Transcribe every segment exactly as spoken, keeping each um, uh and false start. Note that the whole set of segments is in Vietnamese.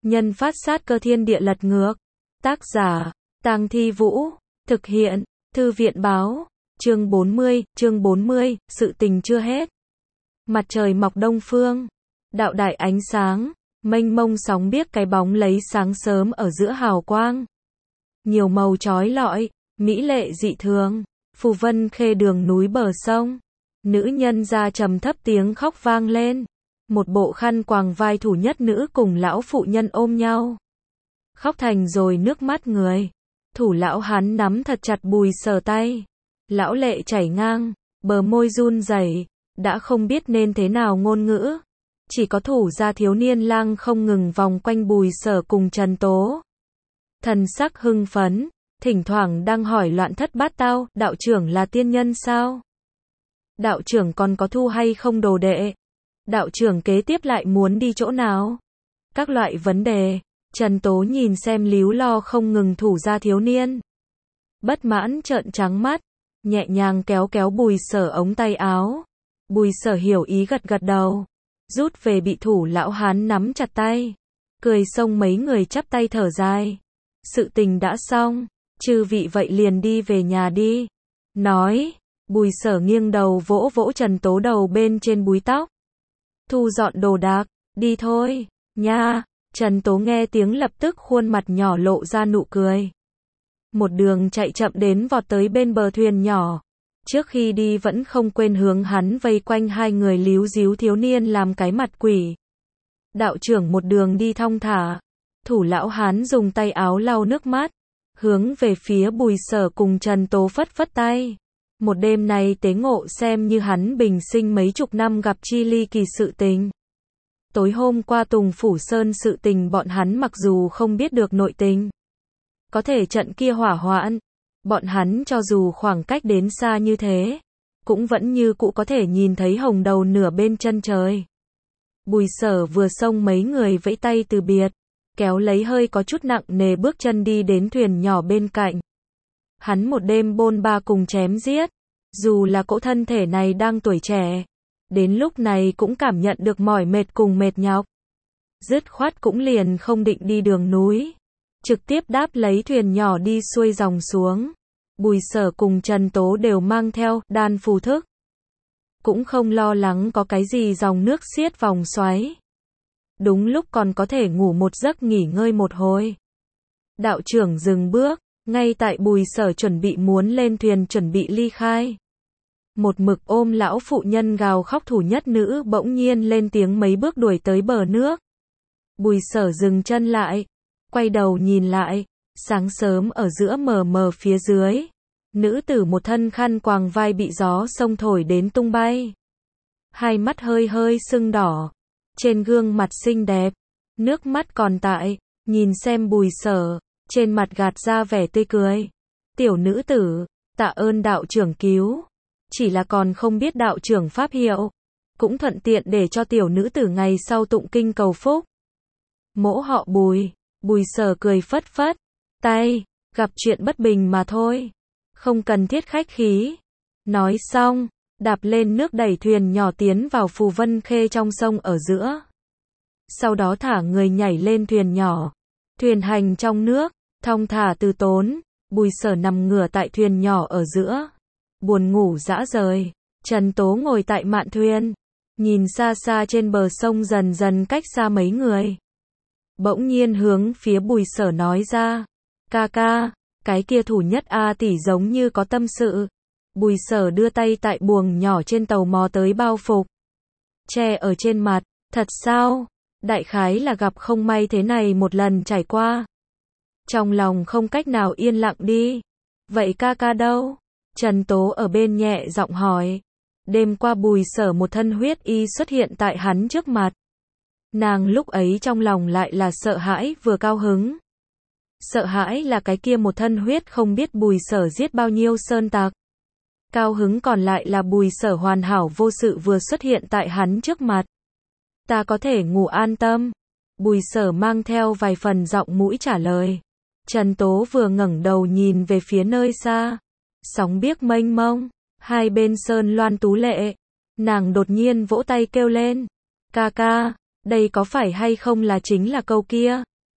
nhân phát sát cơ thiên địa lật ngược. Tác giả, Tang Thi Vũ. Thực hiện, Thư viện Báo. Chương bốn mươi, chương bốn mươi, sự tình chưa hết. Mặt trời mọc đông phương. Đạo đại ánh sáng, mênh mông sóng biếc cái bóng lấy sáng sớm ở giữa hào quang. Nhiều màu chói lọi, mỹ lệ dị thường. Phù Vân Khê đường núi bờ sông. Nữ nhân ra trầm thấp tiếng khóc vang lên. Một bộ khăn quàng vai thủ nhất nữ cùng lão phụ nhân ôm nhau. Khóc thành rồi nước mắt người. Thủ lão hắn nắm thật chặt Bùi Sở tay. Lão lệ chảy ngang, bờ môi run rẩy, đã không biết nên thế nào ngôn ngữ. Chỉ có thủ gia thiếu niên lang không ngừng vòng quanh Bùi Sở cùng Trần Tố. Thần sắc hưng phấn, thỉnh thoảng đang hỏi loạn thất bát tao, đạo trưởng là tiên nhân sao? Đạo trưởng còn có thu hay không đồ đệ? Đạo trưởng kế tiếp lại muốn đi chỗ nào? Các loại vấn đề. Trần Tố nhìn xem líu lo không ngừng thủ gia thiếu niên. Bất mãn trợn trắng mắt, nhẹ nhàng kéo kéo Bùi Sở ống tay áo. Bùi Sở hiểu ý gật gật đầu, rút về bị thủ lão hán nắm chặt tay. Cười xông mấy người chắp tay thở dài. Sự tình đã xong, chư vị vậy liền đi về nhà đi. Nói, Bùi Sở nghiêng đầu vỗ vỗ Trần Tố đầu bên trên búi tóc. Thu dọn đồ đạc, đi thôi, nha. Trần Tố nghe tiếng lập tức khuôn mặt nhỏ lộ ra nụ cười. Một đường chạy chậm đến vọt tới bên bờ thuyền nhỏ. Trước khi đi vẫn không quên hướng hắn vây quanh hai người líu díu thiếu niên làm cái mặt quỷ. Đạo trưởng một đường đi thong thả. Thủ lão hán dùng tay áo lau nước mắt. Hướng về phía Bùi Sở cùng Trần Tố phất phất tay. Một đêm này tế ngộ xem như hắn bình sinh mấy chục năm gặp chi ly kỳ sự tình. Tối hôm qua Tùng Phủ Sơn sự tình bọn hắn mặc dù không biết được nội tình. Có thể trận kia hỏa hoạn, bọn hắn cho dù khoảng cách đến xa như thế, cũng vẫn như cũ có thể nhìn thấy hồng đầu nửa bên chân trời. Bùi Sở vừa xông mấy người vẫy tay từ biệt, kéo lấy hơi có chút nặng nề bước chân đi đến thuyền nhỏ bên cạnh. Hắn một đêm bôn ba cùng chém giết, dù là cỗ thân thể này đang tuổi trẻ, đến lúc này cũng cảm nhận được mỏi mệt cùng mệt nhọc. Dứt khoát cũng liền không định đi đường núi, trực tiếp đáp lấy thuyền nhỏ đi xuôi dòng xuống. Bùi Sở cùng Trần Tố đều mang theo đan phù thức, cũng không lo lắng có cái gì dòng nước xiết vòng xoáy. Đúng lúc còn có thể ngủ một giấc nghỉ ngơi một hồi. Đạo trưởng dừng bước, ngay tại Bùi Sở chuẩn bị muốn lên thuyền chuẩn bị ly khai. Một mực ôm lão phụ nhân gào khóc thủ nhất nữ bỗng nhiên lên tiếng mấy bước đuổi tới bờ nước. Bùi Sở dừng chân lại, quay đầu nhìn lại, sáng sớm ở giữa mờ mờ phía dưới. Nữ tử một thân khăn quàng vai bị gió sông thổi đến tung bay. Hai mắt hơi hơi sưng đỏ, trên gương mặt xinh đẹp, nước mắt còn tại, nhìn xem Bùi Sở, trên mặt gạt ra vẻ tươi cười. Tiểu nữ tử, tạ ơn đạo trưởng cứu. Chỉ là còn không biết đạo trưởng pháp hiệu, cũng thuận tiện để cho tiểu nữ tử ngày sau tụng kinh cầu phúc. Mỗ họ Bùi. Bùi Sở cười phất phất tay, gặp chuyện bất bình mà thôi, không cần thiết khách khí. Nói xong, đạp lên nước đẩy thuyền nhỏ tiến vào Phù Vân Khê trong sông ở giữa. Sau đó thả người nhảy lên thuyền nhỏ. Thuyền hành trong nước, thong thả từ tốn. Bùi Sở nằm ngửa tại thuyền nhỏ ở giữa, buồn ngủ dã rời. Trần Tố ngồi tại mạn thuyền, nhìn xa xa trên bờ sông dần dần cách xa mấy người. Bỗng nhiên hướng phía Bùi Sở nói ra, ca ca, cái kia thủ nhất A tỷ giống như có tâm sự. Bùi Sở đưa tay tại buồng nhỏ trên tàu mò tới bao phục, che ở trên mặt. Thật sao? Đại khái là gặp không may thế này một lần trải qua. Trong lòng không cách nào yên lặng đi. Vậy ca ca đâu? Trần Tố ở bên nhẹ giọng hỏi. Đêm qua Bùi Sở một thân huyết y xuất hiện tại hắn trước mặt. Nàng lúc ấy trong lòng lại là sợ hãi vừa cao hứng. Sợ hãi là cái kia một thân huyết không biết Bùi Sở giết bao nhiêu sơn tặc. Cao hứng còn lại là Bùi Sở hoàn hảo vô sự vừa xuất hiện tại hắn trước mặt. Ta có thể ngủ an tâm. Bùi Sở mang theo vài phần giọng mũi trả lời. Trần Tố vừa ngẩng đầu nhìn về phía nơi xa. Sóng biếc mênh mông, hai bên sơn loan tú lệ. Nàng đột nhiên vỗ tay kêu lên. Ca ca, đây có phải hay không là chính là câu kia?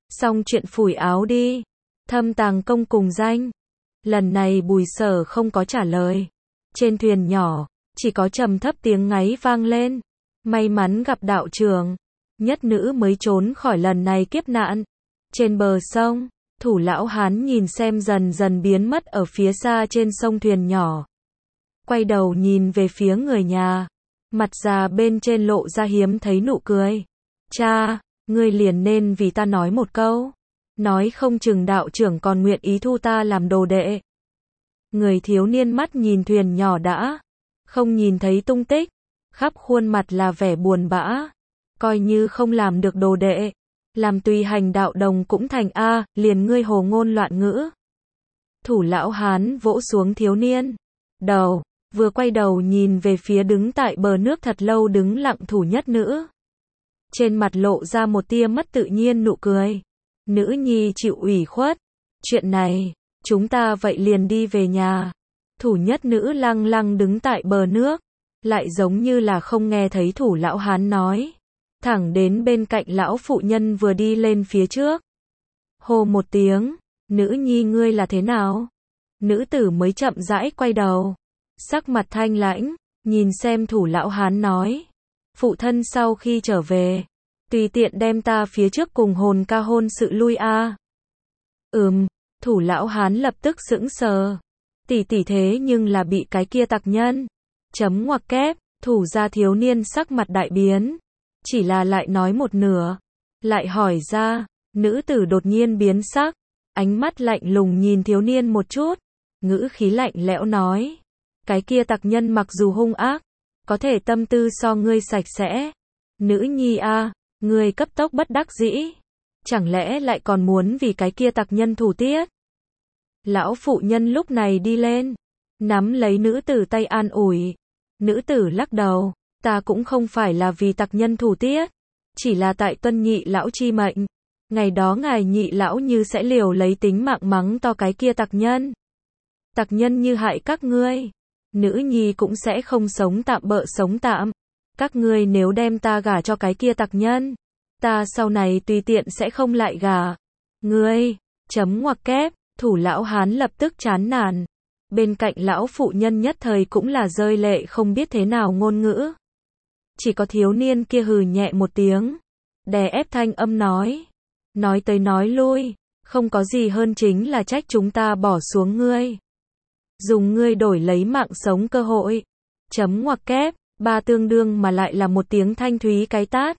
Xong chuyện phủi áo đi. Thâm tàng công cùng danh. Lần này Bùi Sở không có trả lời. Trên thuyền nhỏ, chỉ có trầm thấp tiếng ngáy vang lên. May mắn gặp đạo trưởng, nhất nữ mới trốn khỏi lần này kiếp nạn. Trên bờ sông, Thủ lão hán nhìn xem dần dần biến mất ở phía xa trên sông thuyền nhỏ. Quay đầu nhìn về phía người nhà. Mặt già bên trên lộ ra hiếm thấy nụ cười. Cha, ngươi liền nên vì ta nói một câu. Nói không chừng đạo trưởng còn nguyện ý thu ta làm đồ đệ. Người thiếu niên mắt nhìn thuyền nhỏ đã. Không nhìn thấy tung tích. Khắp khuôn mặt là vẻ buồn bã. Coi như không làm được đồ đệ. Làm tùy hành đạo đồng cũng thành A, liền ngươi hồ ngôn loạn ngữ. Thủ lão hán vỗ xuống thiếu niên. Đầu, vừa quay đầu nhìn về phía đứng tại bờ nước thật lâu đứng lặng thủ nhất nữ. Trên mặt lộ ra một tia mất tự nhiên nụ cười. Nữ nhi chịu ủy khuất. Chuyện này, chúng ta vậy liền đi về nhà. Thủ nhất nữ lăng lăng đứng tại bờ nước. Lại giống như là không nghe thấy thủ lão hán nói. Thẳng đến bên cạnh lão phụ nhân vừa đi lên phía trước. Hô một tiếng, nữ nhi ngươi là thế nào? Nữ tử mới chậm rãi quay đầu. Sắc mặt thanh lãnh, nhìn xem thủ lão hán nói. Phụ thân sau khi trở về, tùy tiện đem ta phía trước cùng hồn ca hôn sự lui a. Ừm, thủ lão hán lập tức sững sờ. Tỷ tỷ thế nhưng là bị cái kia tặc nhân. Chấm ngoặc kép, thủ gia thiếu niên sắc mặt đại biến. Chỉ là lại nói một nửa. Lại hỏi ra, nữ tử đột nhiên biến sắc. Ánh mắt lạnh lùng nhìn thiếu niên một chút. Ngữ khí lạnh lẽo nói. Cái kia tặc nhân mặc dù hung ác, có thể tâm tư so ngươi sạch sẽ. Nữ nhi a, ngươi cấp tốc bất đắc dĩ. Chẳng lẽ lại còn muốn vì cái kia tặc nhân thủ tiết? Lão phụ nhân lúc này đi lên. Nắm lấy nữ tử tay an ủi. Nữ tử lắc đầu. Ta cũng không phải là vì tặc nhân thủ tiết. Chỉ là tại tuân nhị lão chi mệnh. Ngày đó ngài nhị lão như sẽ liều lấy tính mạng mắng to cái kia tặc nhân. Tặc nhân như hại các ngươi. Nữ nhi cũng sẽ không sống tạm bợ sống tạm. Các ngươi nếu đem ta gả cho cái kia tặc nhân. Ta sau này tùy tiện sẽ không lại gả. Ngươi, chấm ngoặc kép, thủ lão hán lập tức chán nản. Bên cạnh lão phụ nhân nhất thời cũng là rơi lệ không biết thế nào ngôn ngữ. Chỉ có thiếu niên kia hừ nhẹ một tiếng. Đè ép thanh âm nói. Nói tới nói lui. Không có gì hơn chính là trách chúng ta bỏ xuống ngươi. Dùng ngươi đổi lấy mạng sống cơ hội. Chấm ngoặc kép. Ba tương đương mà lại là một tiếng thanh thúy cái tát.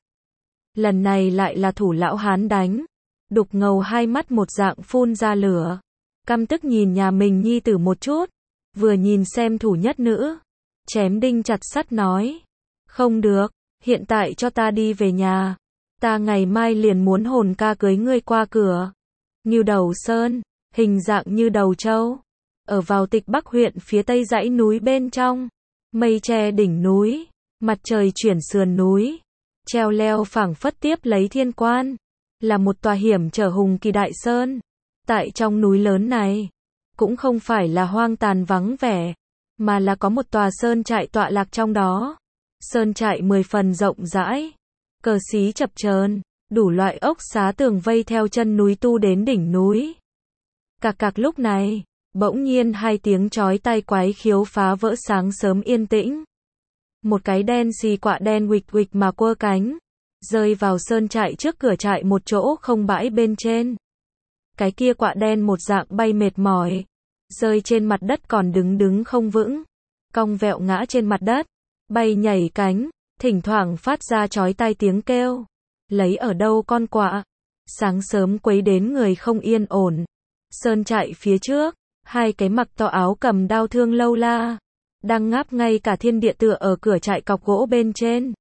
Lần này lại là thủ lão hán đánh. Đục ngầu hai mắt một dạng phun ra lửa. Căm tức nhìn nhà mình nhi tử một chút. Vừa nhìn xem thủ nhất nữ. Chém đinh chặt sắt nói. Không được, hiện tại cho ta đi về nhà. Ta ngày mai liền muốn hồn ca cưới ngươi qua cửa. Ngưu Đầu Sơn, hình dạng như đầu trâu. Ở vào Tịch Bắc huyện phía tây dãy núi bên trong. Mây che đỉnh núi, mặt trời chuyển sườn núi. Treo leo phảng phất tiếp lấy thiên quan. Là một tòa hiểm trở hùng kỳ đại sơn. Tại trong núi lớn này, cũng không phải là hoang tàn vắng vẻ, mà là có một tòa sơn trại tọa lạc trong đó. Sơn trại mười phần rộng rãi, cờ xí chập chờn, đủ loại ốc xá tường vây theo chân núi tu đến đỉnh núi. Cạc cạc lúc này, bỗng nhiên hai tiếng chói tai quái khiếu phá vỡ sáng sớm yên tĩnh. Một cái đen xì quạ đen huỵch huỵch mà quơ cánh, rơi vào sơn trại trước cửa trại một chỗ không bãi bên trên. Cái kia quạ đen một dạng bay mệt mỏi, rơi trên mặt đất còn đứng đứng không vững, cong vẹo ngã trên mặt đất, bay nhảy cánh, thỉnh thoảng phát ra chói tai tiếng kêu. Lấy ở đâu con quạ? Sáng sớm quấy đến người không yên ổn. Sơn trại phía trước, hai cái mặc to áo cầm đao thương lâu la, đang ngáp ngay cả thiên địa tựa ở cửa trại cọc gỗ bên trên.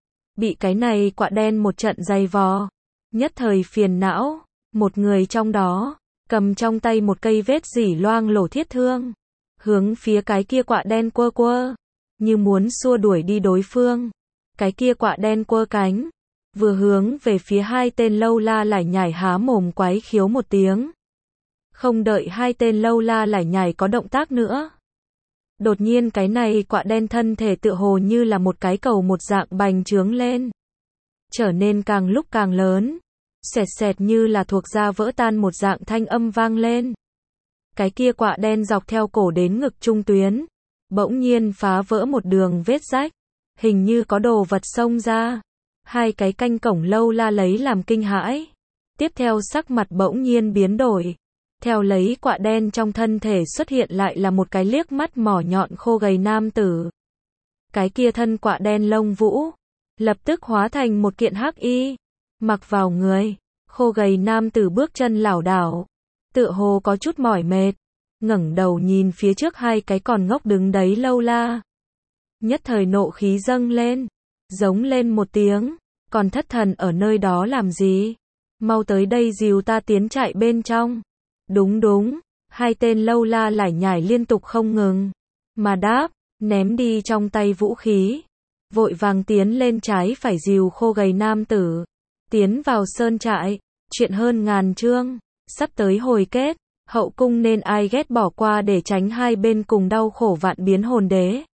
Bị cái này quạ đen một trận giày vò, nhất thời phiền não. Một người trong đó, cầm trong tay một cây vết dỉ loang lổ thiết thương, hướng phía cái kia quạ đen quơ quơ, như muốn xua đuổi đi đối phương. Cái kia quạ đen quơ cánh, vừa hướng về phía hai tên lâu la lải nhải há mồm quái khiếu một tiếng. Không đợi hai tên lâu la lải nhải có động tác nữa. Đột nhiên cái này quạ đen thân thể tựa hồ như là một cái cầu một dạng bành trướng lên. Trở nên càng lúc càng lớn. Xẹt xẹt như là thuộc da vỡ tan một dạng thanh âm vang lên. Cái kia quạ đen dọc theo cổ đến ngực trung tuyến, bỗng nhiên phá vỡ một đường vết rách, hình như có đồ vật xông ra. Hai cái canh cổng lâu la lấy làm kinh hãi. Tiếp theo sắc mặt bỗng nhiên biến đổi. Theo lấy quạ đen trong thân thể xuất hiện lại là một cái liếc mắt mỏ nhọn khô gầy nam tử. Cái kia thân quạ đen lông vũ, lập tức hóa thành một kiện hắc y, mặc vào người. Khô gầy nam tử bước chân lảo đảo, tựa hồ có chút mỏi mệt, ngẩng đầu nhìn phía trước hai cái còn ngốc đứng đấy lâu la. Nhất thời nộ khí dâng lên, giống lên một tiếng, còn thất thần ở nơi đó làm gì? Mau tới đây dìu ta tiến chạy bên trong. Đúng đúng, hai tên lâu la lải nhải liên tục không ngừng, mà đáp, ném đi trong tay vũ khí, vội vàng tiến lên trái phải dìu khô gầy nam tử, tiến vào sơn trại. Chuyện hơn ngàn chương, sắp tới hồi kết, hậu cung nên ai ghét bỏ qua để tránh hai bên cùng đau khổ vạn biến hồn đế.